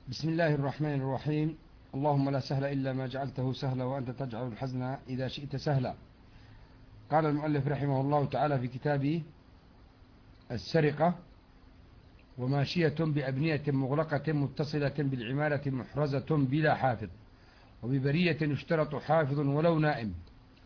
بسم الله الرحمن الرحيم. اللهم لا سهل إلا ما جعلته سهلا وأنت تجعل الحزن إذا شئت سهلا. قال المؤلف رحمه الله تعالى في كتابه السرقة: وماشية بأبنية مغلقة متصلة بالعمارة محرزة بلا حافظ، وببرية يشترط حافظ ولو نائم،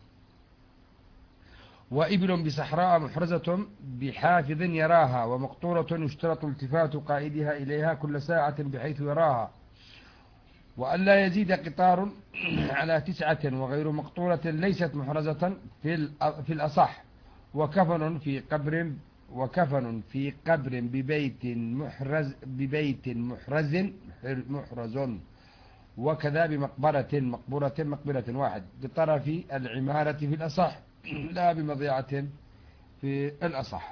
وإبل بصحراء محرزة بحافظ يراها، ومقطورة يشترط التفات قائدها إليها كل ساعة بحيث يراها، وألا يزيد قطار على 9، وغير مقطورة ليست محرزة في الأصح، وكفن في قبر ببيت محرز، وكذا مقبرة واحد بطرف العمارة في الأصح، لا بمضيعة في الأصح.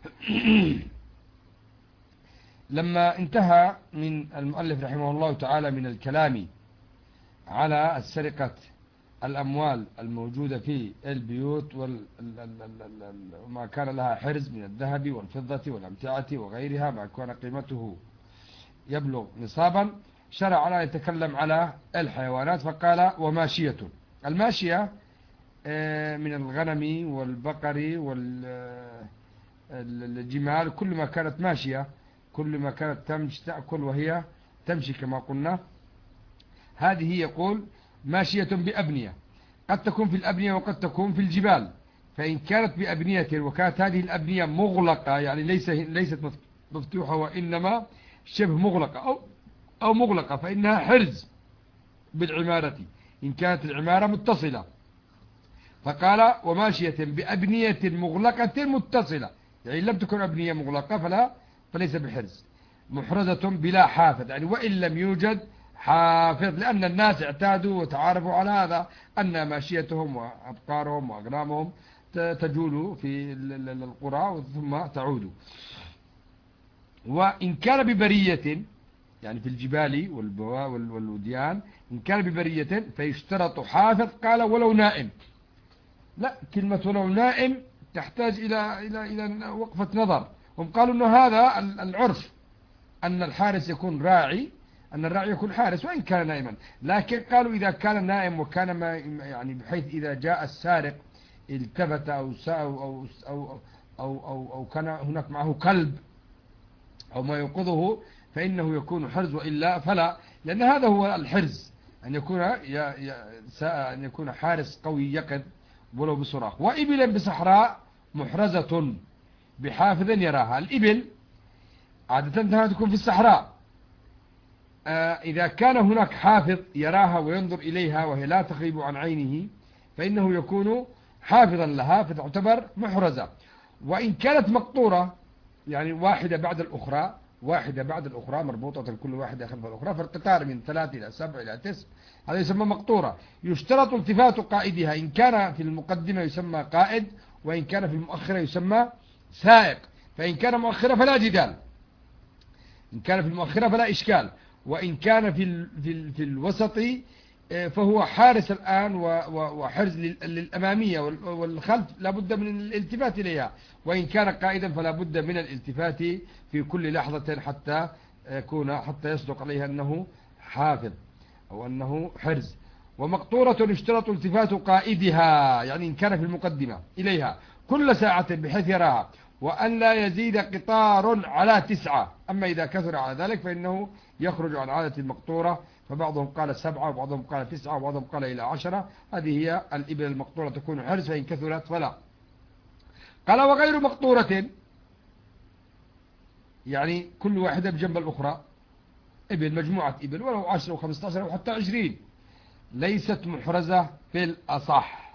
لما انتهى من المؤلف رحمه الله تعالى من الكلام على السرقة الأموال الموجودة في البيوت وما كان لها حرز من الذهب والفضة والأمتعة وغيرها ما كان قيمته يبلغ نصابا، شرع على يتكلم على الحيوانات فقال: وماشية. الماشية من الغنم والبقر والجمال، كل ما كانت ماشية، كل ما كانت تأكل وهي تمشي كما قلنا، هذه يقول ماشية بأبنية، قد تكون في الأبنية وقد تكون في الجبال. فإن كانت بأبنية وكانت هذه الأبنية مغلقة، يعني ليست مفتوحة وإنما شبه مغلقة أو مغلقة، فإنها حرز بالعمارة إن كانت العمارة متصلة. فقال: وماشية بأبنية مغلقة متصلة، يعني لم تكن أبنية مغلقة فليس بحرز، محرزة بلا حافظ، يعني وإن لم يوجد حافظ، لأن الناس اعتادوا وتعارفوا على هذا، أن ماشيتهم وأبقارهم وأغنامهم تجول في القرى ثم تعود. وإن كان ببرية، يعني في الجبال والوديان، إن كان ببرية فيشترط حافظ. قال: ولو نائم. لا، كلمة ولو نائم تحتاج إلى وقفة نظر. هم قالوا أنه هذا العرف، أن الحارس يكون راعي، أن الراعي يكون حارس وإن كان نائما. لكن قالوا إذا كان نائم وكان يعني بحيث إذا جاء السارق التفت أو كان هناك معه كلب أو ما ينقذه فإنه يكون حرز، وإلا فلا، لأن هذا هو الحرز، أن يكون حارس قوي يقظ ولو بصراخ. وإبلا بصحراء محرزة بحافظ يراها. الإبل عادة تكون في الصحراء، إذا كان هناك حافظ يراها وينظر إليها وهي لا تغيب عن عينه فإنه يكون حافظا لها فتعتبر محرزة. وإن كانت مقطورة، يعني واحدة بعد الأخرى مربوطة كل واحدة خلف الأخرى، فالقطار من 3 إلى 7 إلى 9، هذا يسمى مقطورة. يشترط التفات قائدها، إن كان في المقدمة يسمى قائد، وإن كان في المؤخرة يسمى سائق. فإن كان مؤخرة فلا جدال، إن كان في المؤخرة فلا إشكال، وإن كان في الوسط فهو حارس الآن وحرز للأمامية والخلف لا بد من الالتفات إليها، وإن كان قائدا فلا بد من الالتفات في كل لحظة حتى يصدق عليها أنه حافظ أو أنه حرز. ومقطورة يشترط التفات قائدها، يعني إن كان في المقدمة إليها كل ساعة بحيث يراها، وأن لا يزيد قطار على 9. أما إذا كثر على ذلك فإنه يخرج عن عادة المقطورة، فبعضهم قال 7 وبعضهم قال 9 وبعضهم قال إلى 10. هذه هي الإبل المقطورة تكون حرز، فإن كثرت فلا. قال: وغير مقطورة، يعني كل واحدة بجنب الأخرى، إبل مجموعة إبل ولو 10 و15 أو حتى 20، ليست محرزة في الأصح.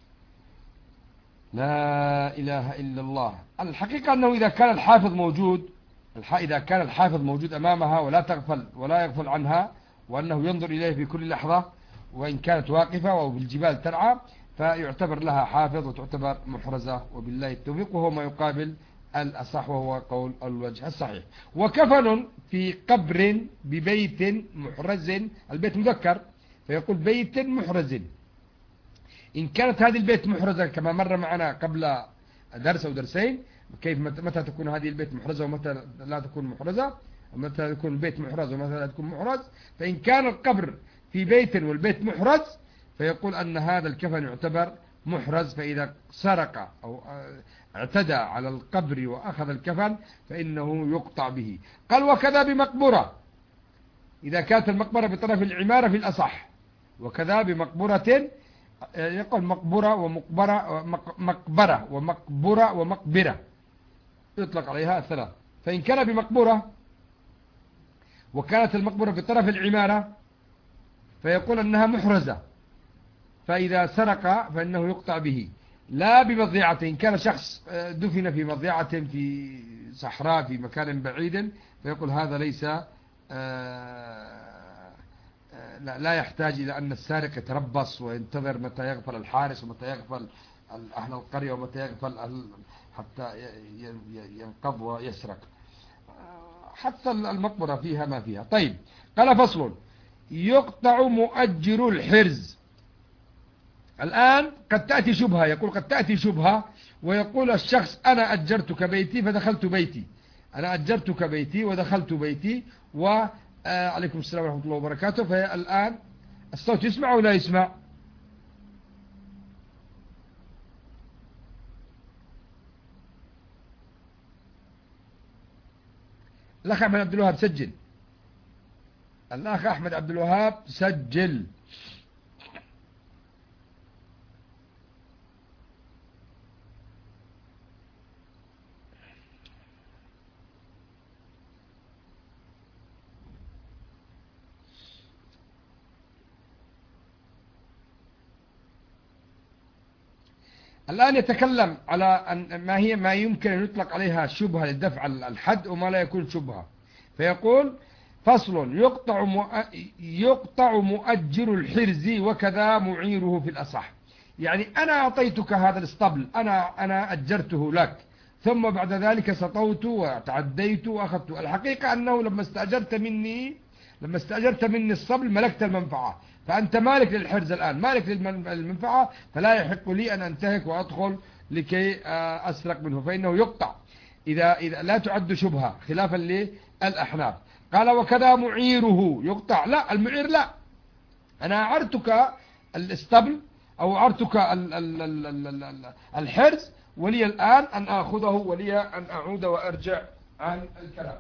لا إله إلا الله. الحقيقة أنه إذا كان الحافظ موجود أمامها ولا يغفل عنها، وأنه ينظر إليه في كل لحظة، وإن كانت واقفة أو في الجبال ترعى، فيعتبر لها حافظ وتعتبر محرزة، وبالله التوفيق، وهو ما يقابل الأصح وهو قول الوجه الصحيح. وكفن في قبر ببيت محرز، البيت مذكر فيقول بيت محرز. إن كانت هذه البيت محرزة كما مر معنا قبل درس أو درسين، كيف متى تكون هذه البيت محرزة ومتى لا تكون محرزة، مثلا يكون البيت محرز ومثلا تكون محرز، فإن كان القبر في بيت والبيت محرز فيقول أن هذا الكفن يعتبر محرز، فإذا سرق أو اعتدى على القبر وأخذ الكفن فإنه يقطع به. قال وكذا بمقبرة، إذا كانت المقبرة بطرف العمارة في الأصح، وكذا بمقبرة، يقول مقبرة ومقبرة، مقبرة ومقبرة ومقبرة يطلق عليها الثلاث. فإن كان بمقبرة وكانت المقبرة في طرف العمارة فيقول أنها محرزة، فإذا سرق فإنه يقطع به. لا بمضيعة، إن كان شخص دفن في مضيعة في صحراء في مكان بعيد فيقول هذا ليس لا يحتاج إلى أن السارق يتربص وينتظر متى يغفل الحارس ومتى يغفل أهل القرية ومتى يغفل حتى ينقض ويسرق. حتى المقبرة فيها ما فيها. طيب، قال فصل: يقطع مؤجر الحرز. الآن قد تأتي شبهة، يقول قد تأتي شبهة ويقول الشخص أنا أجرتك بيتي فدخلت بيتي، أنا أجرتك بيتي ودخلت بيتي وعليكم السلام ورحمة الله وبركاته. فالآن الصوت يسمع ولا يسمع؟ الأخ أحمد عبد الوهاب سجل، الأخ أحمد عبد الوهاب سجل. الآن يتكلم على أن ما يمكن أن يطلق عليها شبهة للدفع الحد وما لا يكون شبهة. فيقول: فصل: يقطع مؤجر الحرز وكذا معيره في الأصح. يعني أنا أعطيتك هذا الاسطبل، أنا أجرته لك، ثم بعد ذلك سطوت وتعديت وأخذت. الحقيقة أنه لما استأجرت مني الصبل ملكت المنفعة، فأنت مالك للحرز الآن، مالك للمنفعة، فلا يحق لي أن أنتهك وأدخل لكي أسرق منه، فإنه يقطع إذا لا تعد شبهة خلافا للأحناف. قال: وكذا معيره يقطع. لا، المعير لا، أنا أعرتك الاسطبل أو أعرتك الحرز، ولي الآن أن أخذه ولي أن أعود وأرجع عن الكلام.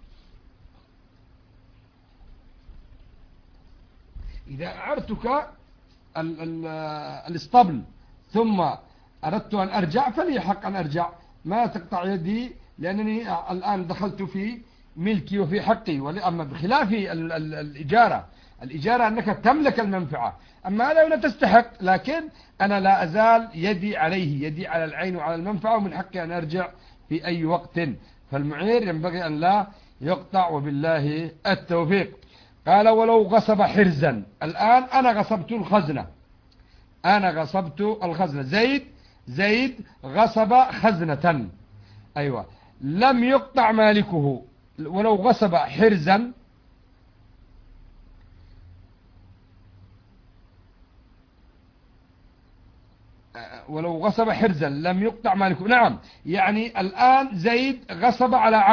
إذا أعرتك الاسطبل ثم أردت أن أرجع فلي حق أن أرجع، ما تقطع يدي لأنني الآن دخلت في ملكي وفي حقي. أما بخلاف الإجارة أنك تملك المنفعة، أما هذا لا تستحق، لكن أنا لا أزال يدي عليه، يدي على العين وعلى المنفعة، ومن حقي أن أرجع في أي وقت. فالمعير ينبغي أن لا يقطع، وبالله التوفيق. قال: ولو غصب حرزا. الآن أنا غصبت الخزنة، زيد غصب خزنة، أيوة، لم يقطع مالكه. ولو غصب حرزا لم يقطع مالكه. نعم، يعني الآن زيد غصب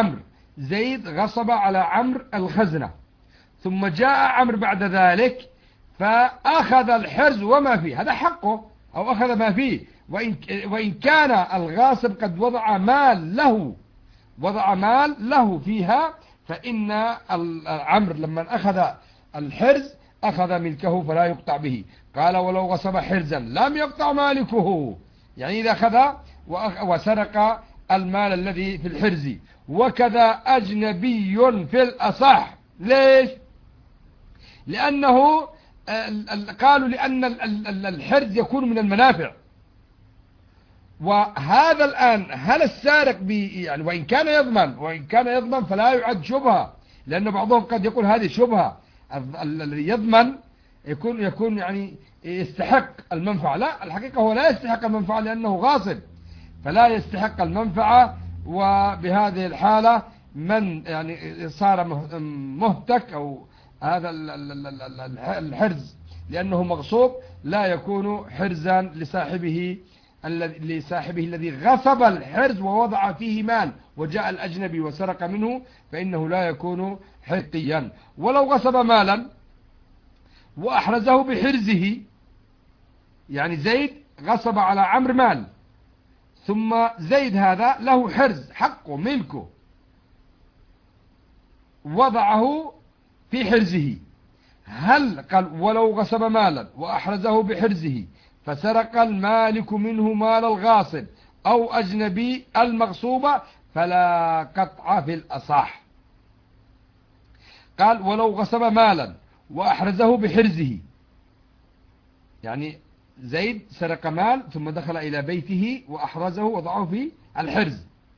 على عمرو الخزنة، ثم جاء عمرو بعد ذلك فأخذ الحرز وما فيه، هذا حقه، أو أخذ ما فيه. وإن كان الغاصب قد وضع مال له فيها، فإن عمرو لما أخذ الحرز أخذ ملكه فلا يقطع به. قال: ولو غصب حرزا لم يقطع مالكه، يعني إذا أخذ وسرق المال الذي في الحرز. وكذا أجنبي في الأصح. ليش؟ لأنه قالوا لأن الحرز يكون من المنافع، وهذا الآن هل السارق يعني وإن كان يضمن فلا يعد شبهة، لأن بعضهم قد يقول هذه شبهة، الذي يضمن يكون يعني يستحق المنفعة. لا، الحقيقة هو لا يستحق المنفعة لأنه غاصب، فلا يستحق المنفعة. وبهذه الحالة من يعني صار مهتك أو هذا الحرز لأنه مغصوب لا يكون حرزا لصاحبه لصاحبه الذي غصب الحرز ووضع فيه مال وجاء الأجنبي وسرق منه فإنه لا يكون حرقيا. ولو غصب مالا وأحرزه بحرزه، يعني زيد غصب على عمرو مال، ثم زيد هذا له حرز حقه ملكه وضعه في حرزه، هل قال ولو غصب مالا وأحرزه بحرزه فسرق المالك منه مال الغاصب أو أجنبي المغصوبة فلا قطع في الأصح. قال ولو غصب مالا وأحرزه بحرزه، يعني زيد سرق مال ثم دخل إلى بيته وأحرزه وضعه في الحرز،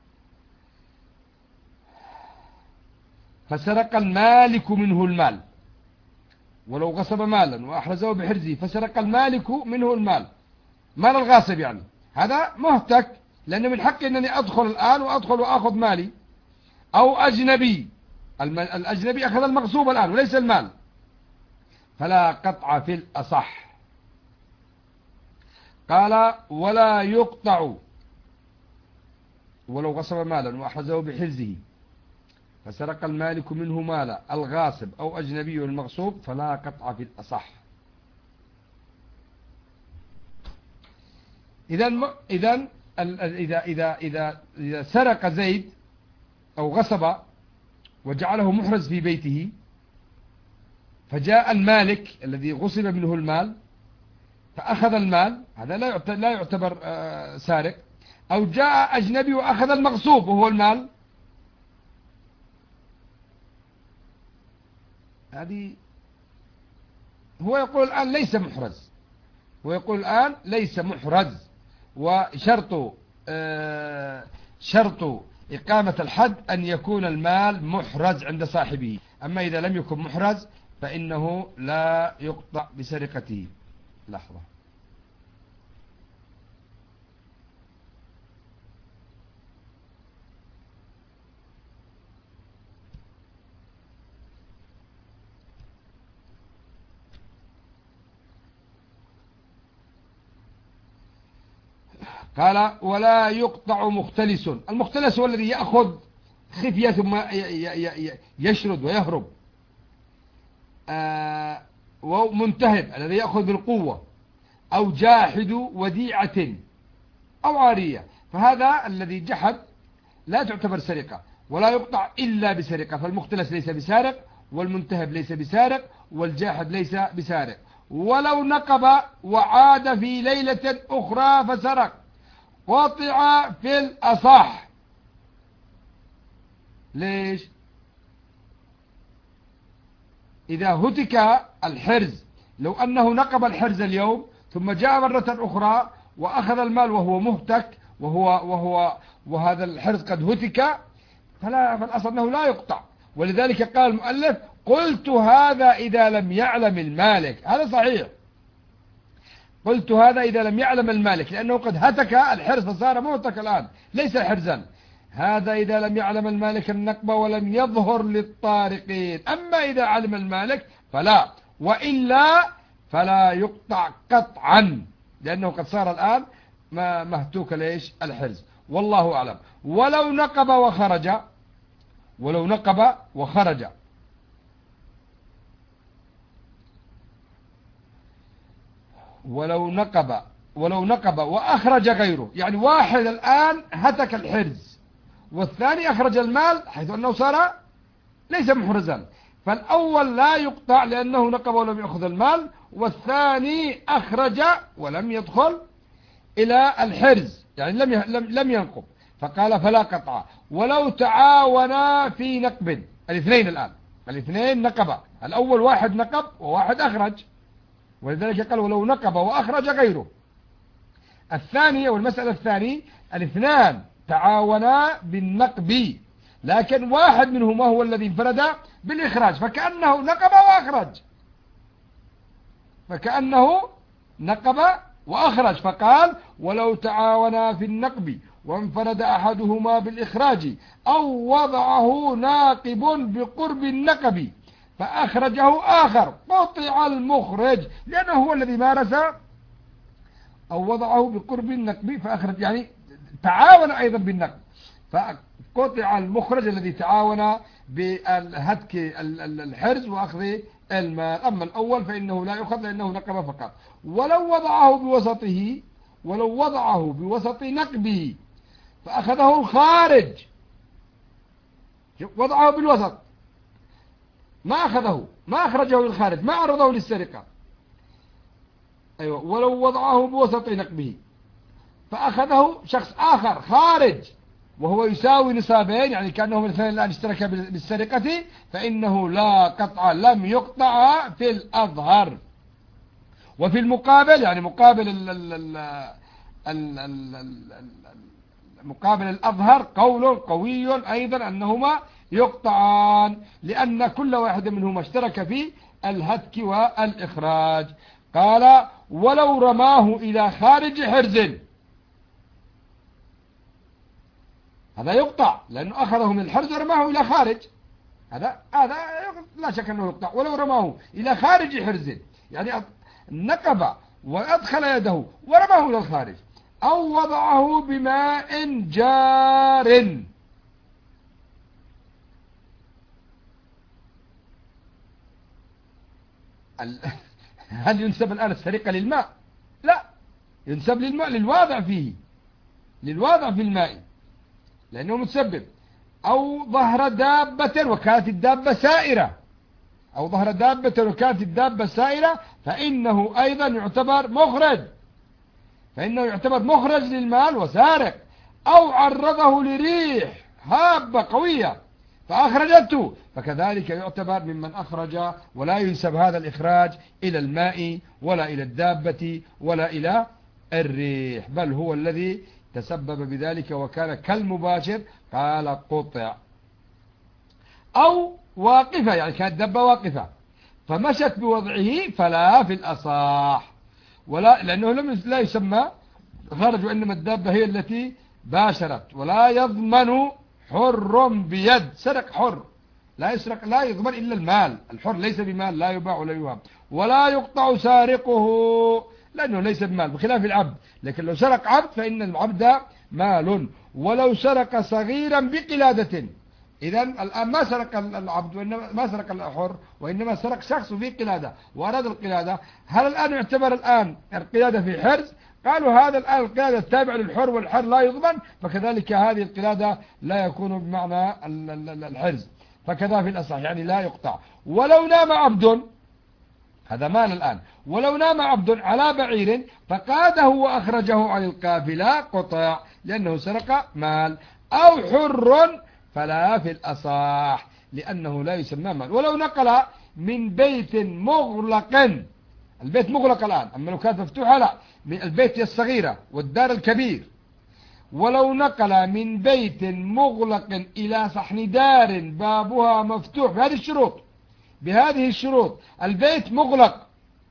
فسرق المالك منه المال. ولو غصب مالا وأحرزه بحرزه فسرق المالك منه المال، مال الغاصب يعني، هذا مهتك، لأنه من حقي أنني أدخل الآن وأدخل وأخذ مالي. أو أجنبي، الأجنبي أخذ المغصوب الآن وليس المال، فلا قطع في الأصح. قال ولا يقطع ولو غصب مالا وأحرزه بحرزه فسرق المالك منه مال الغاصب أو أجنبي المغصوب فلا قطع في الأصح. إذا سرق زيد أو غصب وجعله محرز في بيته، فجاء المالك الذي غصب منه المال فأخذ المال، هذا لا يعتبر سارق. أو جاء أجنبي وأخذ المغصوب وهو المال، هذه هو يقول الآن ليس محرز، ويقول الآن ليس محرز، وشرط شرط إقامة الحد أن يكون المال محرز عند صاحبه. أما إذا لم يكن محرز فإنه لا يقطع بسرقته. لحظة، قال ولا يقطع مختلس. المختلس هو الذي يأخذ خفية ثم يشرد ويهرب، ومنتهب الذي يأخذ بالقوة، أو جاحد وديعة أو عارية، فهذا الذي جحد لا تعتبر سرقة ولا يقطع إلا بسرقة. فالمختلس ليس بسارق، والمنتهب ليس بسارق، والجاحد ليس بسارق. ولو نقب وعاد في ليلة أخرى فسرق قطع في الأصح. ليش؟ إذا هتك الحرز، لو أنه نقب الحرز اليوم ثم جاء مرة أخرى وأخذ المال وهو مهتك وهذا الحرز قد هتك، فالأصل أنه لا يقطع. ولذلك قال المؤلف قلت هذا إذا لم يعلم المالك. هذا صحيح، قلت هذا إذا لم يعلم المالك، لأنه قد هتك الحرز فصار مهتك الآن ليس حرزا. هذا إذا لم يعلم المالك النقب ولم يظهر للطارقين. أما إذا علم المالك فلا، وإلا فلا يقطع قطعا، لأنه قد صار الآن مهتوك ليش الحرز. والله أعلم. ولو نقب وخرج، ولو نقب وخرج، ولو نقب وأخرج غيره، يعني واحد الآن هتك الحرز والثاني أخرج المال حيث أنه صار ليس محرزا، فالأول لا يقطع لأنه نقب ولم يأخذ المال، والثاني أخرج ولم يدخل إلى الحرز، يعني لم ينقب، فقال فلا قطع. ولو تعاونا في نقب، الاثنين الآن الاثنين نقبا، الأول واحد نقب وواحد أخرج، ولذلك قال ولو نقب وأخرج غيره. الثانية والمسألة الثانية الاثنان تعاونا بالنقب، لكن واحد منهما هو الذي انفرد بالإخراج، فكأنه نقب وأخرج، فكأنه نقب وأخرج. فقال ولو تعاونا في النقب وانفرد أحدهما بالإخراج أو وضعه ناقب بقرب النقب فأخرجه آخر قطع المخرج، لأنه هو الذي مارس أو وضعه بقرب النقب فأخرج، يعني تعاون أيضا بالنقب، فقطع المخرج الذي تعاون بالهتك الحرز وأخذ المال. أما الأول فإنه لا يؤخذ لأنه نقب فقط. ولو وضعه بوسط نقبه فأخذه الخارج، وضعه بالوسط، ما أخرجه للخارج، ما عرضه للسرقة. أيوة، ولو وضعه بوسط نقبه فأخذه شخص آخر خارج وهو يساوي نصابين، يعني كأنه من الاثنين الآن اشترك بالسرقة، فإنه لا قطع، لم يقطع في الأظهر. وفي المقابل، يعني مقابل الأظهر قول قوي أيضا أنهما يقطعان، لأن كل واحد منهما اشترك في الهتك والإخراج. قال ولو رماه إلى خارج حرز، هذا يقطع لأنه أخذه من الحرز ورماه إلى خارج، هذا لا شك أنه يقطع. ولو رماه إلى خارج حرز، يعني نقب وأدخل يده ورماه إلى الخارج، أو وضعه بماء جار، هل ينسب الآن السرقة للماء؟ لا، ينسب للماء، للواضع في الماء لأنه متسبب. أو ظهر دابة وكانت الدابة سائرة، فإنه أيضا يعتبر مخرج للمال وسارق. أو عرضه لريح هابة قوية فأخرجته، فكذلك يعتبر ممن أخرج، ولا ينسب هذا الإخراج إلى الماء ولا إلى الدابة ولا إلى الريح، بل هو الذي تسبب بذلك وكان كالمباشر. قال قطع. أو واقفة، يعني كانت دابة واقفة فمشت بوضعه فلا في الأصح، ولا لأنه لا يسمى خرج، وإنما الدابة هي التي باشرت. ولا يضمن حر بيد، سرق حر لا يضمن إلا المال، الحر ليس بمال، لا يباع ولا يوهب. ولا يقطع سارقه لأنه ليس بمال بخلاف العبد، لكن لو سرق عبد فإن العبد مال. ولو سرق صغيرا بقلادة، إذن الآن ما سرق العبد وإنما ما سرق الحر، وإنما سرق شخص في قلادة وأراد القلادة، هل الآن يعتبر القلادة في حرز؟ قالوا هذا الآن القلادة التابع للحر والحر لا يضمن، فكذلك هذه القلادة لا يكون بمعنى الحرز، فكذا في الأصح، يعني لا يقطع. ولو نام عبد، هذا مال الآن، ولو نام عبد على بعير فقاده وأخرجه عن القافلة قطع لأنه سرق مال. أو حر فلا في الأصح لأنه لا يسمى مال. ولو نقل من بيت مغلق، البيت مغلق الآن، أما لو كانت مفتوحة لا، من البيت الصغيرة والدار الكبير. ولو نقل من بيت مغلق إلى صحن دار بابها مفتوح بهذه الشروط، البيت مغلق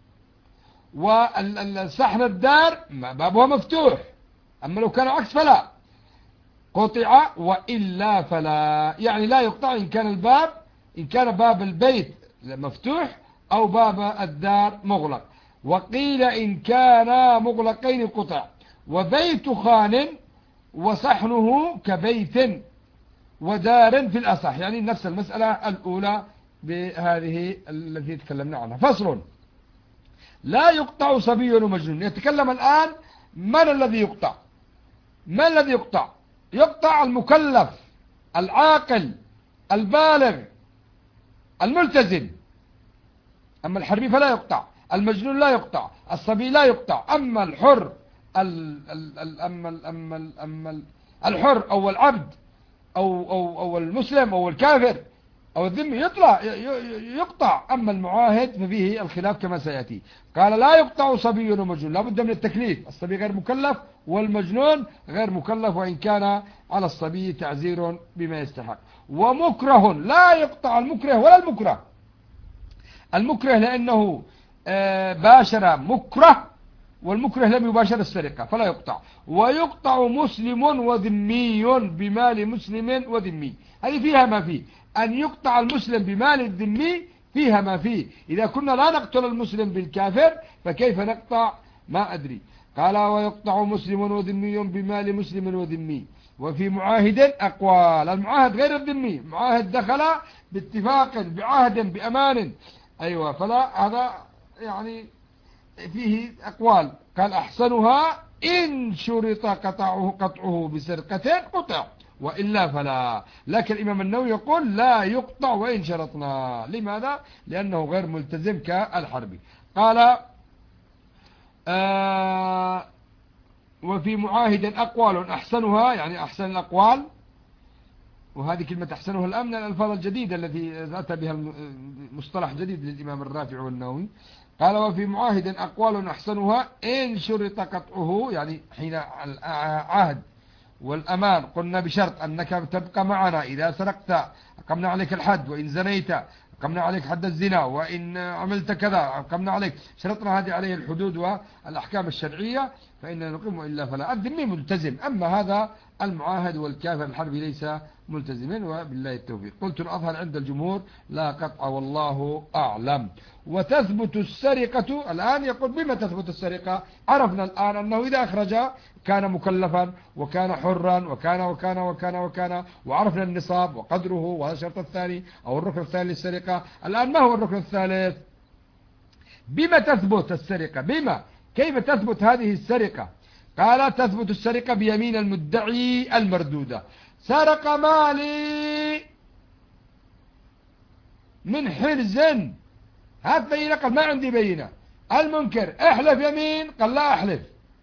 والصحن الدار بابها مفتوح، أما لو كان عكس فلا قطع، وإلا فلا، يعني لا يقطع إن كان باب البيت مفتوح أو باب الدار مغلق. وقيل إن كانا مغلقين قطع. وبيت خان وصحنه كبيت ودار في الأصح، يعني نفس المسألة الأولى بهذه التي تكلمنا عنها. فصل. لا يقطع صبي ومجنون. يتكلم الآن من الذي يقطع؟ يقطع المكلف العاقل البالغ الملتزم، أما الحربي فلا يقطع، المجنون لا يقطع، الصبي لا يقطع. أما الحر الحر أو العبد أو المسلم أو الكافر أو الذمي يقطع. أما المعاهد ففيه الخلاف كما سيأتي. قال لا يقطع صبي ومجنون، لا بد من التكليف، الصبي غير مكلف والمجنون غير مكلف، وإن كان على الصبي تعزير بما يستحق. ومكره لا يقطع المكره ولا المكره لأنه باشر مكره، والمكره لم يباشر السرقة فلا يقطع. ويقطع مسلم وذمي بمال مسلم وذمي، هذه فيها ما فيه. أن يقطع المسلم بمال الذمي فيها ما فيه. إذا كنا لا نقتل المسلم بالكافر فكيف نقطع؟ ما أدري. قال ويقطع مسلم وذمي بمال مسلم وذمي. وفي معاهد أقوال. المعاهد غير الذمي، معاهد دخل باتفاق بعهد بأمان، أيوة، فلا هذا يعني فيه أقوال. قال أحسنها إن شرط قطعه بسرقة قطع، وإلا فلا. لكن الإمام النووي يقول لا يقطع وإن شرطنا. لماذا؟ لأنه غير ملتزم كالحربي. قال وفي معاهد أقوال أحسنها، يعني أحسن الأقوال، وهذه كلمة أحسنها الآن من الألفاظ الجديدة التي أتى بها مصطلح جديد للإمام الرافع والنووي. قال وفي معاهد أقوال أحسنها إن شرط قطعه، يعني حين العهد والأمان قلنا بشرط أنك تبقى معنا، إذا سرقت أقمنا عليك الحد، وإن زنيت أقمنا عليك حد الزنا، وإن عملت كذا أقمنا عليك، شرطنا هذه عليه الحدود والأحكام الشرعية، فإننا نقيم، إلا فلا. الذمي ملتزم، أما هذا المعاهد والكافر الحربي ليس ملتزمين، وبالله التوفيق. قلت الأظهر عند الجمهور لا قطع، والله أعلم. وتثبت السرقة الآن. يقول بما تثبت السرقة؟ عرفنا الآن أنه إذا أخرج كان مكلفا وكان حرا وكان وكان وكان وكان، وعرفنا النصاب وقدره، وهذا الشرط الثاني أو الركن الثاني للسرقة. الآن ما هو الركن الثالث؟ بما تثبت السرقة؟ بما، كيف تثبت هذه السرقة؟ قال تثبت السرقة بيمين المدعي المردودة. سرق مالي من حرز، هات بينة. قال ما عندي بينة. المنكر احلف يمين، قال لا أحلف.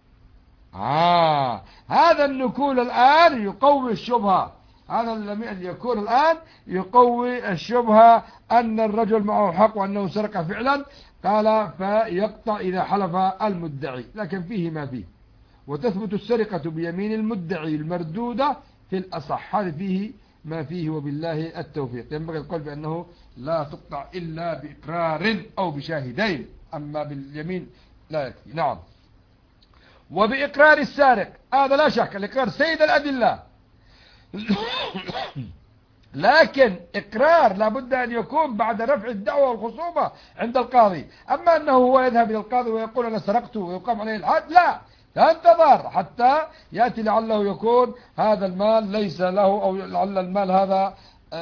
هذا النكول الآن يقوي الشبهة، هذا الذي يكون الآن يقوي الشبهة أن الرجل معه حق وأنه سرق فعلا. قال فيقطع إذا حلف المدعي، لكن فيه ما فيه. وتثبت السرقة بيمين المدعي المردودة في الأصح، هذا فيه ما فيه، وبالله التوفيق. ينبغي القول بأنه لا تقطع إلا بإقرار أو بشاهدين، أما باليمين لا يكفي. نعم. وبإقرار السارق، هذا لا شك، الإقرار سيد الأدلة، لكن إقرار لابد أن يكون بعد رفع الدعوة والخصومة عند القاضي. أما أنه هو يذهب إلى القاضي ويقول أنا سرقته ويقام عليه الحد، لا انتظر حتى يأتي، لعله يكون هذا المال ليس له، أو لعل المال هذا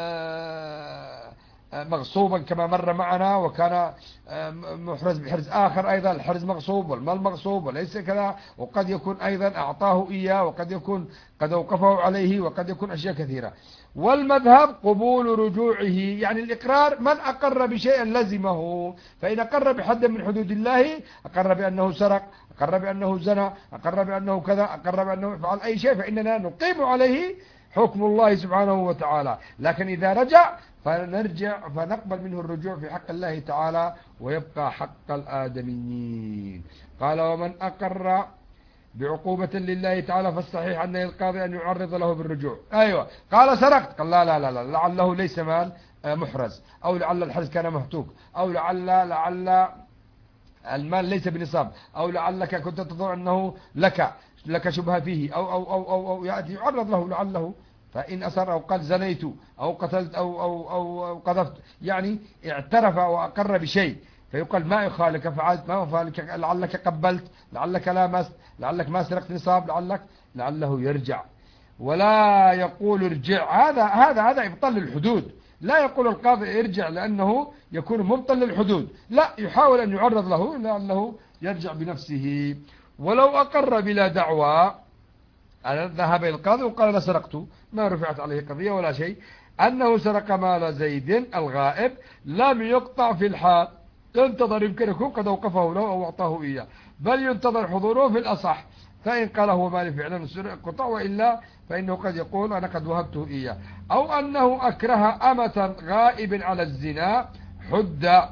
مغصوبا كما مر معنا، وكان محرز بحرز آخر أيضا، الحرز مغصوب والمال مغصوب وليس كذا، وقد يكون أيضا أعطاه إياه، وقد يكون قد أوقفه عليه، وقد يكون أشياء كثيرة. والمذهب قبول رجوعه، يعني الإقرار من أقر بشيء لزمه، فإن أقر بحد من حدود الله، أقر بأنه سرق، أقر بأنه زنى، أقر بأنه كذا، أقر بأنه فعل أي شيء، فإننا نقيم عليه حكم الله سبحانه وتعالى. لكن إذا رجع فنرجع فنقبل منه الرجوع في حق الله تعالى، ويبقى حق الآدميين. قال ومن أقر بعقوبة لله تعالى فالصحيح أن القاضي أن يعرض له بالرجوع. أيوة، قال سرقت، قال لا لا لا لا، لعله ليس مال محرز، أو لعل الحرز كان مهتوك، أو لعل المال ليس بنصاب، أو لعلك كنت تظن أنه لك شبهة فيه، أو يأتي يعرض له لعله. فإن أصر أو قال زنيت أو قتلت أو قذفت، يعني اعترف وأقر بشيء، فيقال ما يخالك فعلت، ما يخالك، لعلك قبلت، لعلك لامست، لعلك ما سرقت نصاب، لعله يرجع. ولا يقول ارجع، هذا إبطال للحدود. لا يقول القاضي ارجع لأنه يكون مبطل للحدود، لا، يحاول أن يعرض له لأنه يرجع بنفسه. ولو أقر بلا دعوى، ذهب إلى القاضي وقال أنا سرقت، ما رفعت عليه قضية ولا شيء، أنه سرق مال زيد الغائب، لم يقطع في الحال، ينتظر، يمكن يكون قد أوقفه له أو أعطاه إياه، بل ينتظر حضوره في الأصح. فإن قال هو مالي فعلا قطع، وإلا فإنه قد يقول أنا قد وهبته إياه. أو أنه أكره أمة غائب على الزنا حد،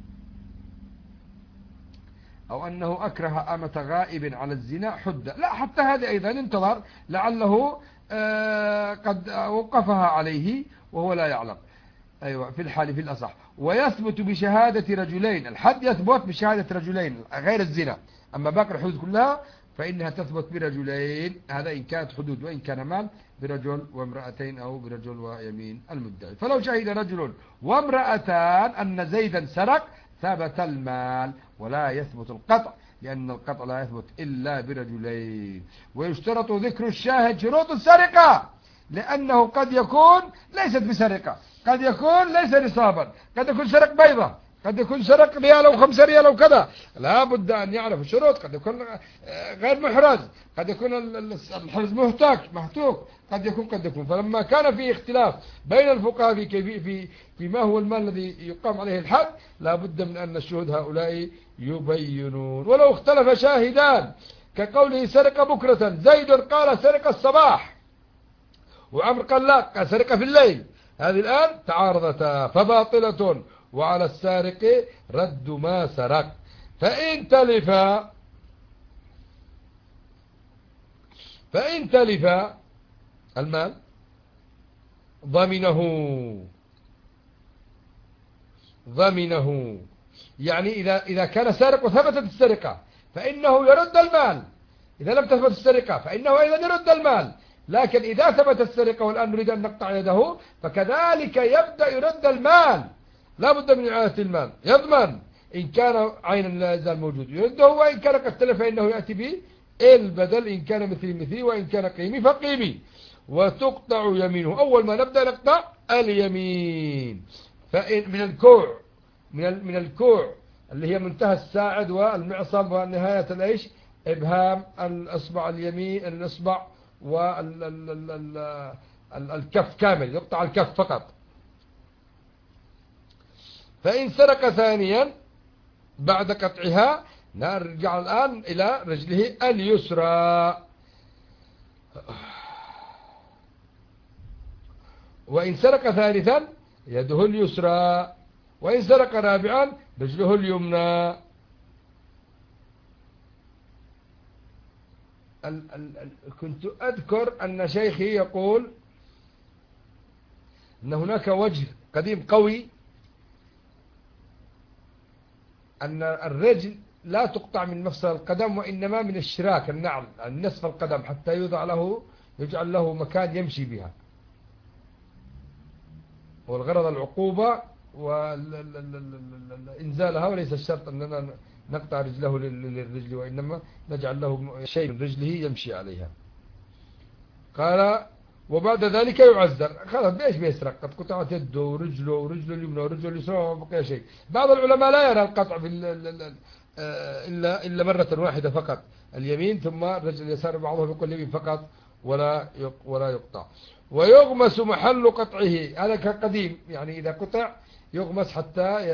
أو أنه أكره أمة غائب على الزنا حد، لا، حتى هذا أيضا انتظر، لعله قد وقفها عليه وهو لا يعلم. أيوة، في الحال في الأصح. ويثبت بشهادة رجلين، الحد يثبت بشهادة رجلين غير الزنا، أما باقي الحدود كلها فإنها تثبت برجلين، هذا إن كانت حدود، وإن كان مال برجل وامرأتين، أو برجل ويمين المدعي. فلو شهد رجل وامرأتان أن زيدا سرق ثبت المال ولا يثبت القطع، لأن القطع لا يثبت إلا برجلين. ويشترط ذكر الشاهد شروط السرقة، لأنه قد يكون ليست بسرقة، قد يكون ليس نصابا، قد يكون سرق بيضة، قد يكون سرق ريال أو 5 ريال أو كذا. لا بد أن يعرف الشروط. قد يكون غير محرز، قد يكون الحرز محتوك، قد يكون. فلما كان في اختلاف بين الفقهاء في ما هو المال الذي يقام عليه الحد، لا بد من أن الشهود هؤلاء يبينون. ولو اختلف شاهدان كقوله سرق بكرة، زيد قال سرق الصباح، وعمر قال لا سرق في الليل، هذه الآن تعارضتا فباطلة، وعلى السارق رد ما سرق. فإن تلف المال ضمنه، يعني إذا كان سارق وثبتت السرقة فإنه يرد المال. إذا لم تثبت السرقة فإنه أيضا يرد المال. لكن إذا ثبت السرقة والآن نريد أن نقطع يده، فكذلك يبدأ يرد المال. لا بد من إعادة المال. يضمن إن كان عينا لا يزال موجود يرده، وإن كان قد تلف فإنه يأتي به البدل، إن كان مثلي وإن كان قيمي فقيمي. وتقطع يمينه. أول ما نبدأ نقطع اليمين فإن من الكوع اللي هي منتهى الساعد والمعصم ونهاية الإيش إبهام الأصبع اليمين، الأصبع والكف كامل، يقطع الكف فقط. فإن سرق ثانيا بعد قطعها نرجع الآن إلى رجله اليسرى. وإن سرق ثالثا يده اليسرى. وإن سرق رابعا رجله اليمنى. كنت أذكر أن شيخي يقول أن هناك وجه قديم قوي أن الرجل لا تقطع من مفصل القدم، وإنما من الشراك النعل نصف القدم، حتى يجعل له مكان يمشي بها. والغرض العقوبة وإنزالها، وليس الشرط أننا نقطع رجله للرجل، وإنما نجعل له شيء من رجله يمشي عليها. قال وبعد ذلك يعذر. خلاص بإيش بيسرق؟ قد قطعت يده ورجله اليمنى ورجله اليسرى وما بقي شيء. بعض العلماء لا يرى القطع إلا مرة واحدة فقط اليمين، ثم الرجل اليسار. بعضهم يقول اليمين فقط ولا يقطع. ويغمس محل قطعه. هذا كقديم، يعني إذا قطع يغمس حتى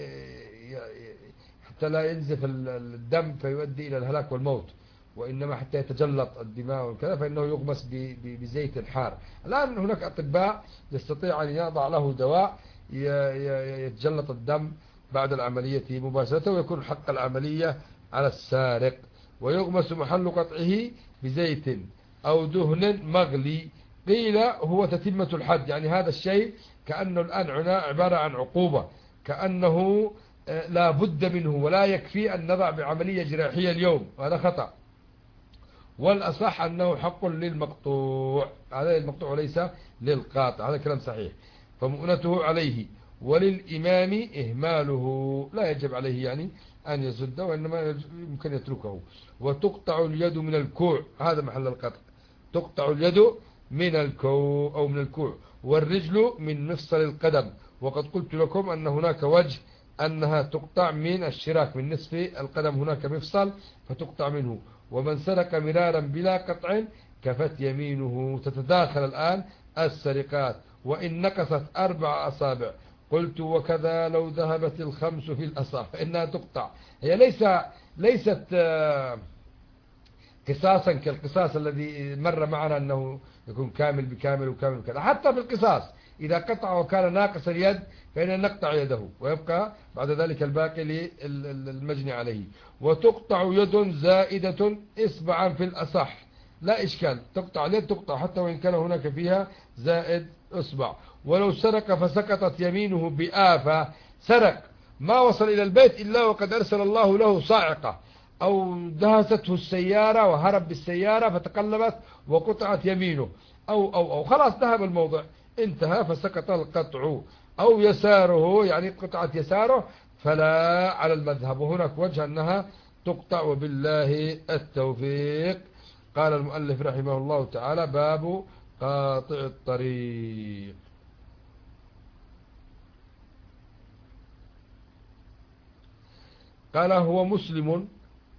لا ينزف الدم فيؤدي إلى الهلاك والموت، وإنما حتى يتجلط الدماء وكذا، فإنه يغمس بزيت حار. الآن هناك أطباء يستطيع أن يضع له دواء يتجلط الدم بعد العملية مباشرة، ويكون حق العملية على السارق. ويغمس محل قطعه بزيت أو دهن مغلي. قيل هو تتمة الحد، يعني هذا الشيء كأنه الآن عبارة عن عقوبة، كأنه لا بد منه ولا يكفي أن نضع بعملية جراحية اليوم، وهذا خطأ. والأصح أنه حق للمقطوع، هذا المقطوع وليس للقاطع، هذا كلام صحيح. فمؤنته عليه، وللإمام إهماله، لا يجب عليه يعني أن يسد، وإنما يمكن يتركه. وتقطع اليد من الكوع، هذا محل القطع. تقطع اليد من الكوع أو من الكوع. والرجل من مفصل القدم. وقد قلت لكم أن هناك وجه أنها تقطع من الشراك، من نصف القدم هناك مفصل فتقطع منه. ومن سرق مرارا بلا قطع كفت يمينه. تتداخل الآن السرقات. وإن نقصت 4 أصابع قلت وكذا لو ذهبت ال5 في الأصابع فإنها تقطع. هي ليست قصاصا كالقصاص الذي مر معنا أنه يكون كامل بكامل وكامل بكامل. حتى في القصاص إذا قطع وكان ناقص اليد فإن نقطع يده، ويبقى بعد ذلك الباقي للمجني عليه. وتقطع يد زائدة إصبعا في الأصح، لا إشكال، تقطع اليد تقطع حتى وإن كان هناك فيها زائد إصبع. ولو سرق فسقطت يمينه بآفة، سرق ما وصل إلى البيت إلا وقد أرسل الله له صاعقة، أو دهسته السيارة وهرب بالسيارة فتقلبت وقطعت يمينه، أو خلاص ذهب الموضع انتهى فسقط القطع. أو يساره، يعني قطعت يساره، فلا على المذهب. وهناك وجه أنها تقطع، وبالله التوفيق. قال المؤلف رحمه الله تعالى: باب قاطع الطريق. قال: هو مسلم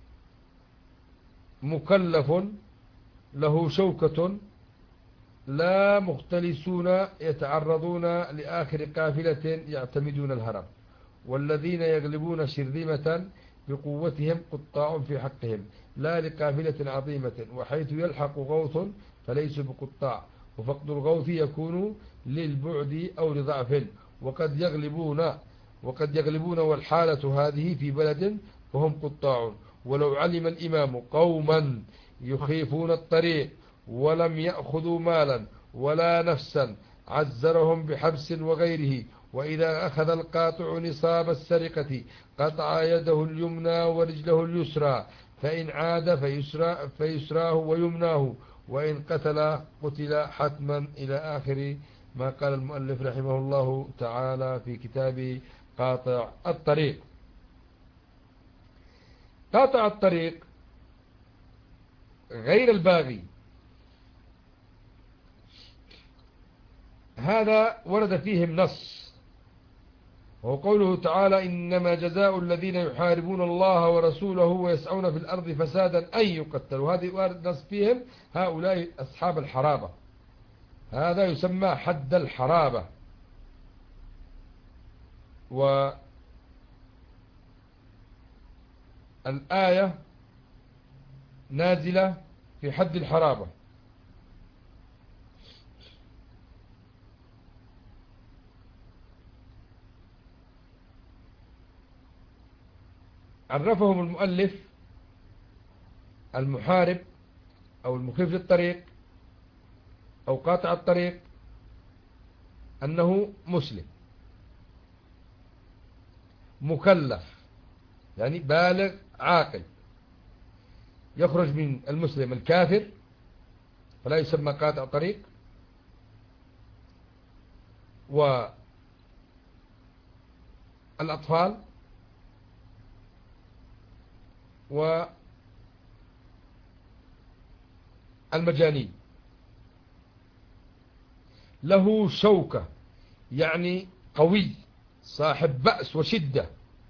مكلف له شوكة، لا مختلسون يتعرضون لآخر قافلة يعتمدون الهرم، والذين يغلبون شرذمة بقوتهم قطاع في حقهم، لا لقافلة عظيمة، وحيث يلحق غوث فليسوا بقطاع، وفقد الغوث يكون للبعد أو لضعف، وقد يغلبون والحالة هذه في بلد فهم قطاع. ولو علم الإمام قوما يخيفون الطريق ولم يأخذوا مالا ولا نفسا عزرهم بحبس وغيره، وإذا أخذ القاطع نصاب السرقة قطع يده اليمنى ورجله اليسرى، فإن عاد فيسراه ويمناه، وإن قتل حتما، إلى آخر ما قال المؤلف رحمه الله تعالى في كتاب قاطع الطريق. قاطع الطريق غير الباغي، هذا ورد فيه النص، وهو قوله تعالى: إنما جزاء الذين يحاربون الله ورسوله ويسعون في الأرض فسادا أن يقتلوا. هذه ورد نص فيهم هؤلاء أصحاب الحرابة، هذا يسمى حد الحرابة. والآية نازلة في حد الحرابة. عرفهم المؤلف المحارب أو المخيف للطريق أو قاطع الطريق أنه مسلم مكلف، يعني بالغ عاقل، يخرج من المسلم الكافر فلا يسمى قاطع طريق. والأطفال والمجانين. له شوكة يعني قوي صاحب بأس وشدة،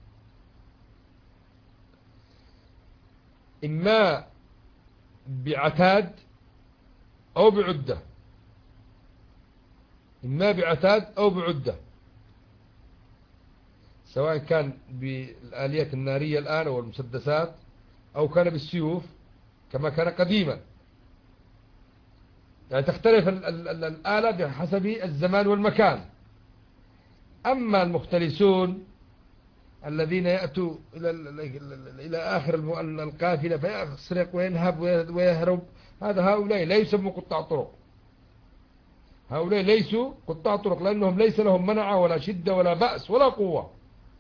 إما بعتاد أو بعدة، إما بعتاد أو بعدة، سواء كان بالآليات النارية الآن أو المسدسات، أو كان بالسيوف كما كان قديما، يعني تختلف الآلة بحسب الزمان والمكان. أما المختلسون الذين يأتوا إلى آخر القافلة فيسرق وينهب ويهرب، هؤلاء لا يسموا قطاع طرق، هؤلاء ليسوا قطاع طرق، لأنهم ليس لهم منع ولا شدة ولا بأس ولا قوة.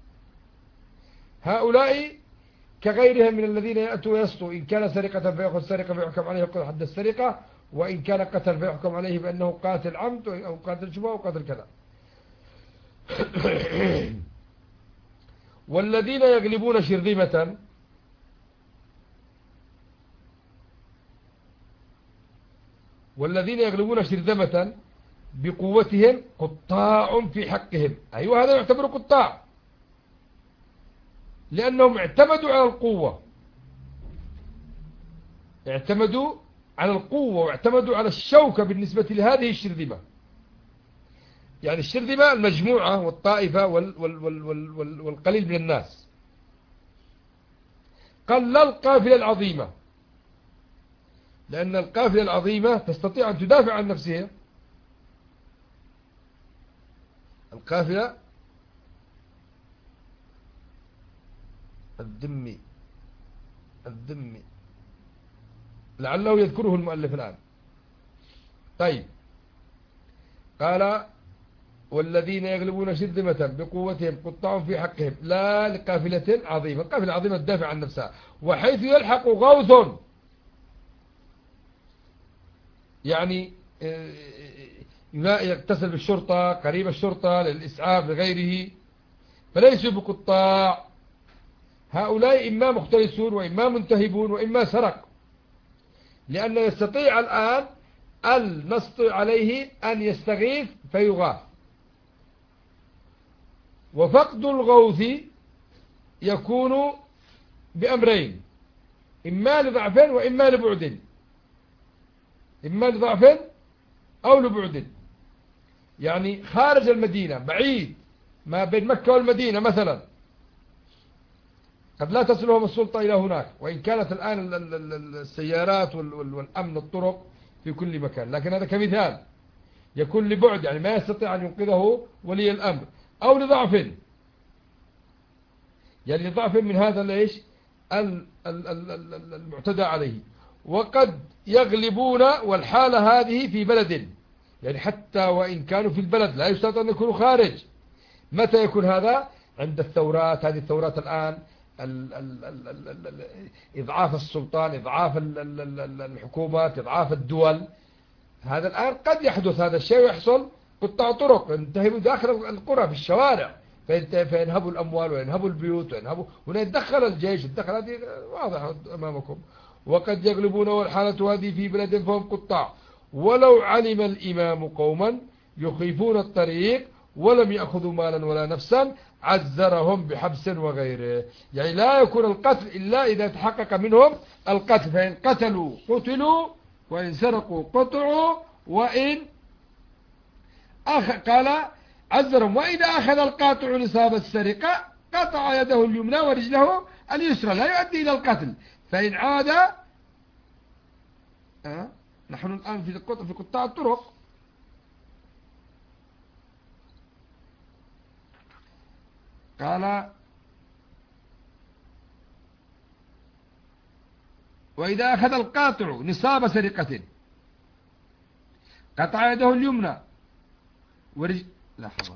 هؤلاء كغيرهم من الذين يأتوا ويسطوا، إن كان سرقة فيأخذ سرقة فيحكم عليه يقتل حد السرقة، وإن كان قتل فيحكم عليه بأنه قاتل عمد أو قاتل شبه أو قاتل كذا. والذين يغلبون شرذمة، والذين يغلبون شرذمة بقوتهم قطاع في حقهم. أيوة، هذا يعتبر قطاع لأنهم اعتمدوا على القوة، اعتمدوا على القوة واعتمدوا على الشوكة بالنسبة لهذه الشرذمة. يعني الشرذمة المجموعة والطائفة والقليل من الناس. قال لا القافلة العظيمة، لأن القافلة العظيمة تستطيع أن تدافع عن نفسها. القافلة الذمي لعله يذكره المؤلف الآن. طيب، قال والذين يغلبون شرذمة بقوتهم قطاع في حقهم، لا لقافلة عظيمة. القافلة العظيمة تدافع عن نفسها. وحيث يلحق غوث، يعني يتصل بالشرطة، قريب الشرطة للإسعاف لغيره، فليسوا بقطاع، هؤلاء إما مختلسون وإما منتهبون وإما سرق، لأن يستطيع الآن المسطع عليه أن يستغيث فيغاث. وفقد الغوث يكون بأمرين: إما لضعف وإما لبعد، إما لضعف أو لبعد، يعني خارج المدينة بعيد ما بين مكة والمدينة مثلا، قد لا تصلهم السلطة إلى هناك، وإن كانت الآن السيارات والأمن الطرق في كل مكان، لكن هذا كمثال يكون لبعد، يعني ما يستطيع أن ينقذه ولي الأمر، أو لضعف، يعني لضعف من هذا ليش المعتدى عليه. وقد يغلبون، والحالة هذه في بلد، يعني حتى وإن كانوا في البلد لا يشترط أن يكونوا خارج. متى يكون هذا؟ عند الثورات. هذه الثورات الآن إضعاف السلطان، إضعاف الحكومات، إضعاف الدول، هذا الآن قد يحدث هذا الشيء ويحصل قطاع طرق ينتهبوا داخل القرى في الشوارع، فينهبوا الأموال وينهبوا البيوت وينهبوا، هنا يتدخل الجيش، يتدخل، هذه واضح أمامكم. وقد يغلبون والحالة هذه في بلد فهم قطاع، ولو علم الإمام قوما يخيفون الطريق ولم يأخذوا مالا ولا نفسا عذرهم بحبس وغيره. يعني لا يكون القتل إلا إذا تحقق منهم القتل، فإن قتلوا قتلوا، وإن سرقوا قطعوا، وإن قال عذرهم. وإذا أخذ القاطع نصاب السرقة قطع يده اليمنى ورجله اليسرى، لا يؤدي إلى القتل. فإن عاد، نحن الآن في قطاع الطرق، قال وإذا أخذ القاطع نصاب سرقة قطع يده اليمنى لحظة.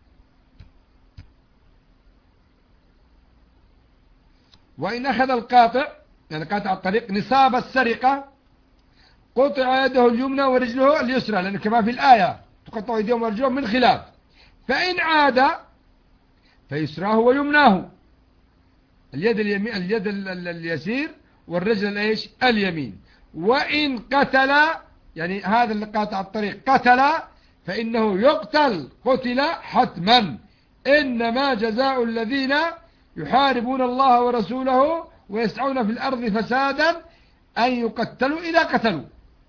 وإن أخذ القاطع، يعني قاطع الطريق، نصاب السرقة قطع يده اليمنى ورجله اليسرى، لأن كما في الآية تقطع يديهم ورجلهم من خلاف. فإن عاد فيسراه ويمناه، اليد اليمين، اليد اليسير، والرجل ايش اليمين. وإن قتل، يعني هذا اللي قاطع الطريق قتل، فإنه يقتل، قتل حتما. إنما جزاء الذين يحاربون الله ورسوله ويسعون في الأرض فسادا أن يقتلوا إذا قتلوا،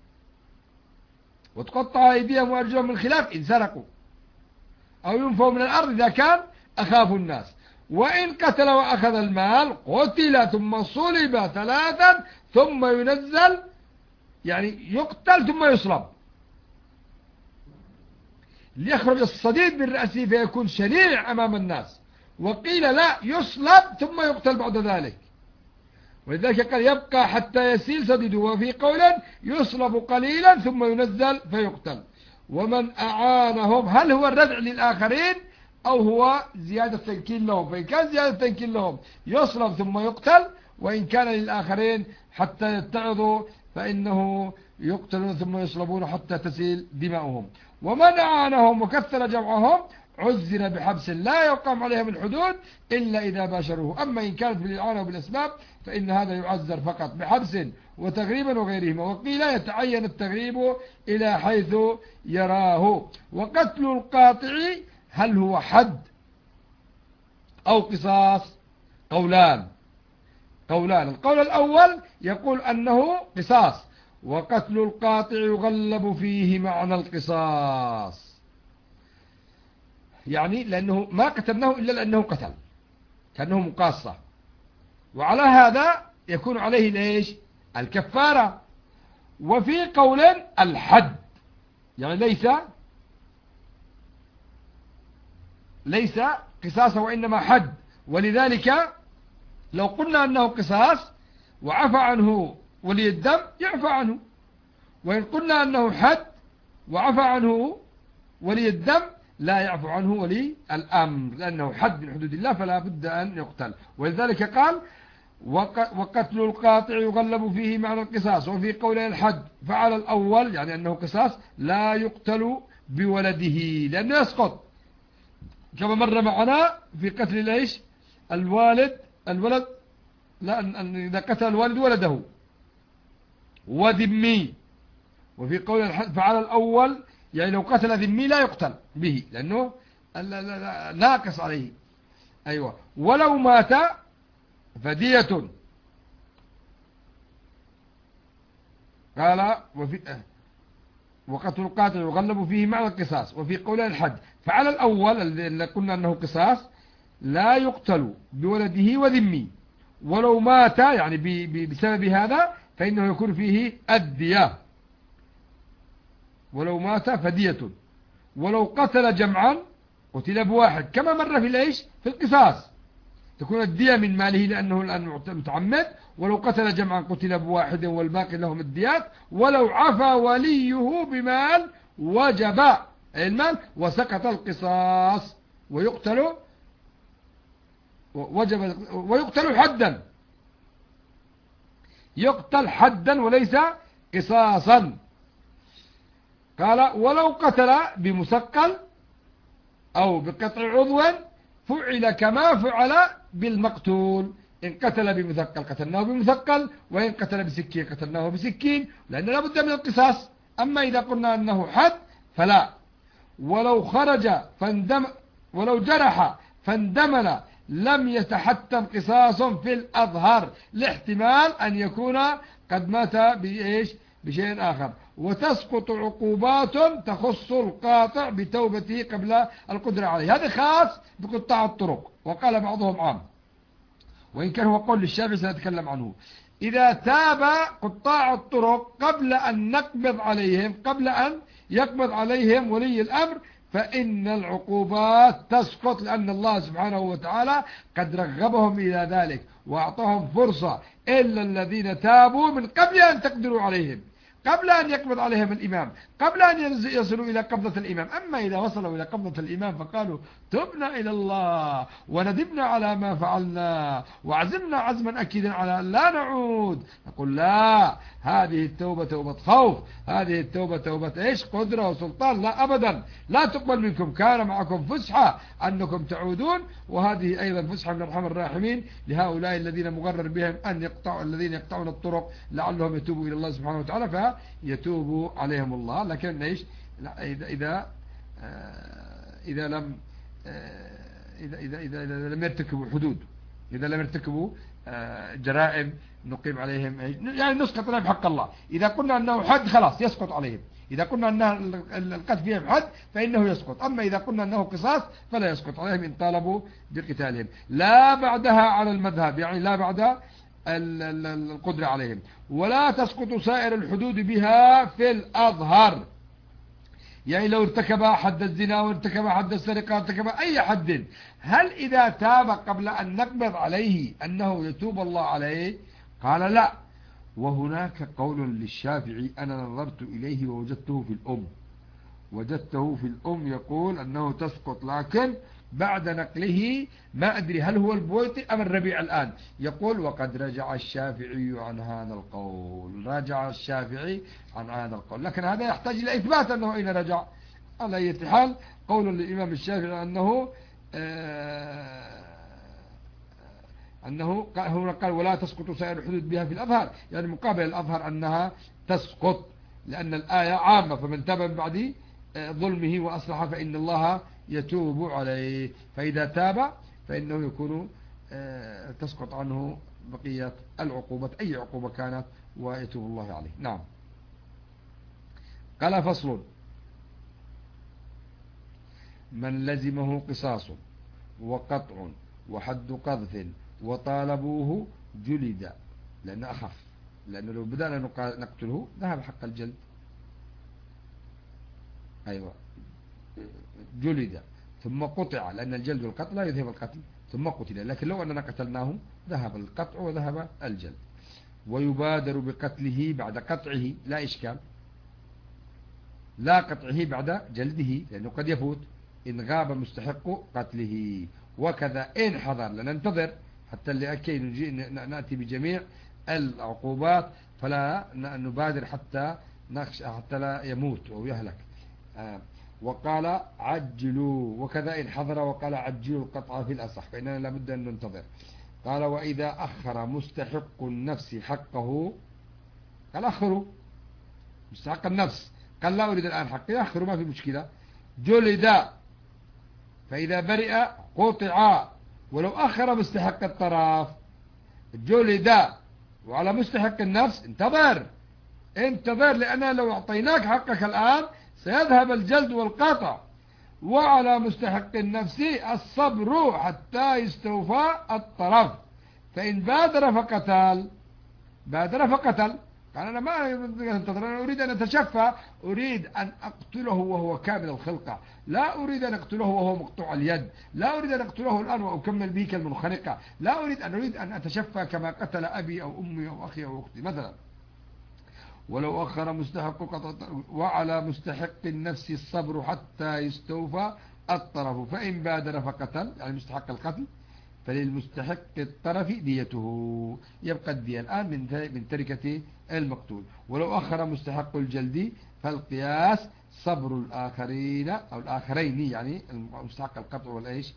وتقطع أيديهم وأرجلهم من خلاف إن سرقوا، أو ينفوا من الأرض إذا كان أخاف الناس. وإن قتل وأخذ المال قتل ثم صلب ثلاثا ثم ينزل، يعني يقتل ثم يصلب، ليخرج الصديد من رأسه فيكون شنيع أمام الناس. وقيل لا، يصلب ثم يقتل بعد ذلك، ولذلك قال يبقى حتى يسيل صديده. وفي قول يصلب قليلا ثم ينزل فيقتل. ومن أعانهم، هل هو الردع للآخرين أو هو زيادة تنكيل لهم؟ فإن كان زيادة تنكيل لهم يصلب ثم يقتل، وإن كان للآخرين حتى يتعظوا فإنه يقتلون ثم يصلبون حتى تسيل دماؤهم. ومن أعانهم وكثر جمعهم عذر بحبس لا يقام عليهم الحدود إلا إذا باشروه. أما إن كانت بالإعانة وبالأسباب فإن هذا يعذر فقط بحبس وتغريبا وغيرهما. وقيل يتعين التغريب إلى حيث يراه. وقتل القاطع هل هو حد أو قصاص؟ قولان. القول الأول يقول أنه قصاص، وقتل القاطع يغلب فيه معنى القصاص، يعني لأنه ما قتلناه إلا لأنه قتل، كأنه مقاصة، وعلى هذا يكون عليه ليش الكفارة. وفي قول الحد، يعني ليس قصاصا وإنما حد. ولذلك لو قلنا أنه قصاص وعفى عنه ولي الدم يعفى عنه، وإن قلنا أنه حد وعفى عنه ولي الدم لا يعفو عنه ولي الأمر، لأنه حد من حدود الله فلا بد أن يقتل. ولذلك قال وقتل القاطع يغلب فيه معنى القصاص. وفي قوله الحد فعلى الأول، يعني أنه قصاص، لا يقتل بولده لأنه يسقط، كما مر معنا في قتل الوالد الولد، لا، إذا قتل الوالد ولده وذمي. وفي قول الحد فعلى الأول يعني لو قتل ذمي لا يقتل به لأنه ناقص عليه. أيوة. ولو مات فدية. قال وقتل القاتل يغلب فيه معنى القصاص. وفي قول الحد فعلى الأول اللي قلنا أنه قصاص لا يقتل بولده وذمي، ولو مات يعني بسبب هذا فإنه يكون فيه الدية. ولو مات فدية. ولو قتل جمعا قتل بواحد كما مر في الإيش في القصاص، تكون الدية من ماله لأنه الآن متعمد. ولو قتل جمعا قتل بواحد والباقي لهم الديات. ولو عفى وليه بمال وجب المال وسقط القصاص ويقتل حدا. يقتل حدا وليس قصاصا. قال ولو قتل بمثقل أو بقطع عضو فعل كما فعل بالمقتول. إن قتل بمثقل قتلناه بمثقل، وإن قتل بسكين قتلناه بسكين، لأن لا بد من القصاص. أما إذا قلنا أنه حد فلا. ولو خرج ولو جرح فاندمل لم يتحتم قصاص في الأظهر لاحتمال أن يكون قد مات بشيء آخر. وتسقط عقوبات تخص القاطع بتوبته قبل القدرة عليه. هذا خاص بقطاع الطرق، وقال بعضهم عام، وإن كان هو قول للشافعي سنتكلم عنه. إذا تاب قطاع الطرق قبل أن نقبض عليهم، قبل أن يقبض عليهم ولي الأمر، فإن العقوبات تسقط، لأن الله سبحانه وتعالى قد رغبهم إلى ذلك وأعطاهم فرصة. إلا الذين تابوا من قبل أن تقدروا عليهم، قبل أن يقبض عليهم الإمام، قبل أن يصلوا إلى قبضة الإمام. أما إذا وصلوا إلى قبضة الإمام فقالوا تبنا إلى الله وندبنا على ما فعلنا وعزمنا عزما أكيدا على أن لا نعود، نقول لا، هذه التوبة توبة خوف، هذه التوبة توبة قدرة وسلطان، لا أبدا لا تقبل منكم. كان معكم فسحة أنكم تعودون، وهذه أيضا فسحة من أرحم الراحمين لهؤلاء الذين مغرر بهم أن يقطعوا، الذين يقطعون الطرق لعلهم يتوبوا إلى الله سبحانه وتعالى فيتوبوا عليهم الله. لكن إذا لم يرتكبوا حدود، إذا لم يرتكبوا جرائم نقيم عليهم يعني نسقط عليهم حق الله. إذا قلنا أنه حد خلاص يسقط عليهم. إذا قلنا أن القتل فيهم حد فإنه يسقط. أما إذا قلنا أنه قصاص فلا يسقط عليهم إن طالبوا بقتالهم. لا بعدها على المذهب، يعني لا بعد القدرة عليهم. ولا تسقط سائر الحدود بها في الأظهر، يعني لو ارتكب حد الزنا وارتكب حد السرقة وارتكب أي حد، هل إذا تاب قبل أن نقبض عليه أنه يتوب الله عليه؟ قال لا. وهناك قول للشافعي أنا نظرت إليه ووجدته في الأم يقول أنه تسقط، لكن بعد نقله ما أدري هل هو البويطي أم الربيع الآن، يقول وقد رجع الشافعي عن هذا القول. رجع الشافعي عن هذا القول، لكن هذا يحتاج إلى إثبات أنه أين رجع. على أي حال قول للإمام الشافعي أنه هنا قال ولا تسقط سائر الحدود بها في الأظهر، يعني مقابل الأظهر أنها تسقط، لأن الآية عامة فمن تاب من بعد ظلمه وأصلح فإن الله يتوب عليه. فإذا تاب فإنه يكون تسقط عنه بقية العقوبة أي عقوبة كانت ويتوب الله عليه. نعم. قال فصل: من لزمه قصاص وقطع وحد قذف وطالبوه جلد، لأنه أخف، لأنه لو بدأنا نقتله ذهب حق الجلد. أيوة، جلد ثم قطع، لأن الجلد والقتل لا يذهب القتل، ثم قتل. لكن لو أننا قتلناه ذهب القطع وذهب الجلد. ويبادر بقتله بعد قطعه، لا إشكال، لا قطعه بعد جلده، لأنه قد يفوت إن غاب مستحق قتله. وكذا إن حضر، لننتظر حتى لأكي نأتي بجميع العقوبات، فلا نبادر حتى لا يموت أو يهلك. وقال عجلوا، وكذا إن حضر وقال عجلوا القطع في الأصح، فإننا لابد أن ننتظر. قال وإذا أخر مستحق النفس حقه، قال أخره مستحق النفس، قال لا أريد الآن حقي، أخره ما في مشكلة. جلد، فإذا برئ قطع، ولو أخر مستحق الطرف جلد. وعلى مستحق النفس انتظر، لأننا لو أعطيناك حقك الآن سيذهب الجلد والقطع. وعلى مستحق النفس الصبر حتى يستوفى الطرف، فإن بادر فقتل. قال أنا ما أنتظر، أنا أريد أن أتشفى، أريد أن أقتله وهو كامل الخلقة، لا أريد أن أقتله وهو مقطوع اليد، لا أريد أن أقتله الآن وأكمل به كالمنخنقة، لا أريد أن أتشفى كما قتل أبي أو أمي أو أخي أو أختي مثلا. ولو أخر مستحق وعلى مستحق النفس الصبر حتى يستوفى الطرف، فإن بادر فقتل، يعني مستحق القتل، فللمستحق الطرف ديته، يبقى الدية الآن من تركة المقتول. ولو أخر مستحق الجلد فالقياس صبر الآخرين أو الآخرين، يعني مستحق القطع والإيش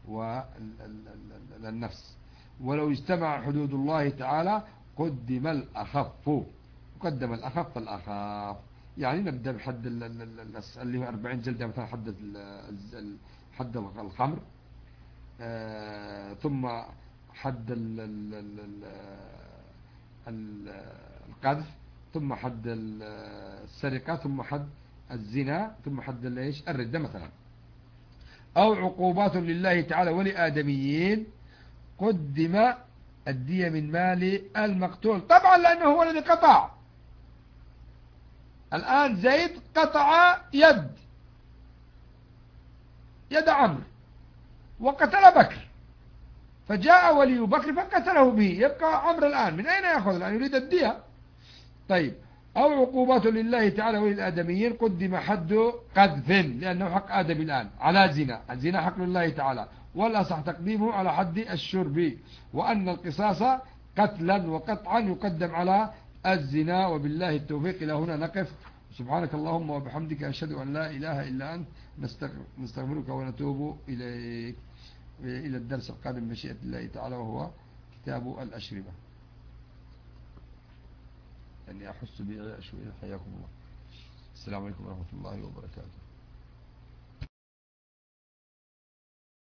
والنفس. ولو اجتمع حدود الله تعالى قدم الأخف فالأخف. يعني نبدأ بحد اللي هو 40 جلدة مثلا، حد الخمر، ثم حد القذف، ثم حد السرقة، ثم حد الزنا، ثم حد الردة مثلا. أو عقوبات لله تعالى ولآدميين قدم الدية من مال المقتول، طبعا لأنه هو الذي قطع. الآن زيد قطع يد عمرو وقتل بكر، فجاء ولي بكر فقتله به، يبقى عمرو الآن من أين يأخذ؟ الآن يريد الدية. طيب، أو عقوبات لله تعالى وللآدميين قدم حد قذف، لأنه حق آدم الآن على زنا، الزنا حق لله تعالى، والأصح تقديمه على حد الشرب، وأن القصاص قتلا وقطعا يقدم على الزنا. وبالله التوفيق. إلى هنا نقف. سبحانك اللهم وبحمدك، أشهد أن لا إله إلا أنت، نستغفرك ونتوب إليك. إلى الدرس القادم بمشيئة الله تعالى، وهو كتاب الأشربة. يعني أحس بشوية. حياكم الله. السلام عليكم ورحمة الله وبركاته.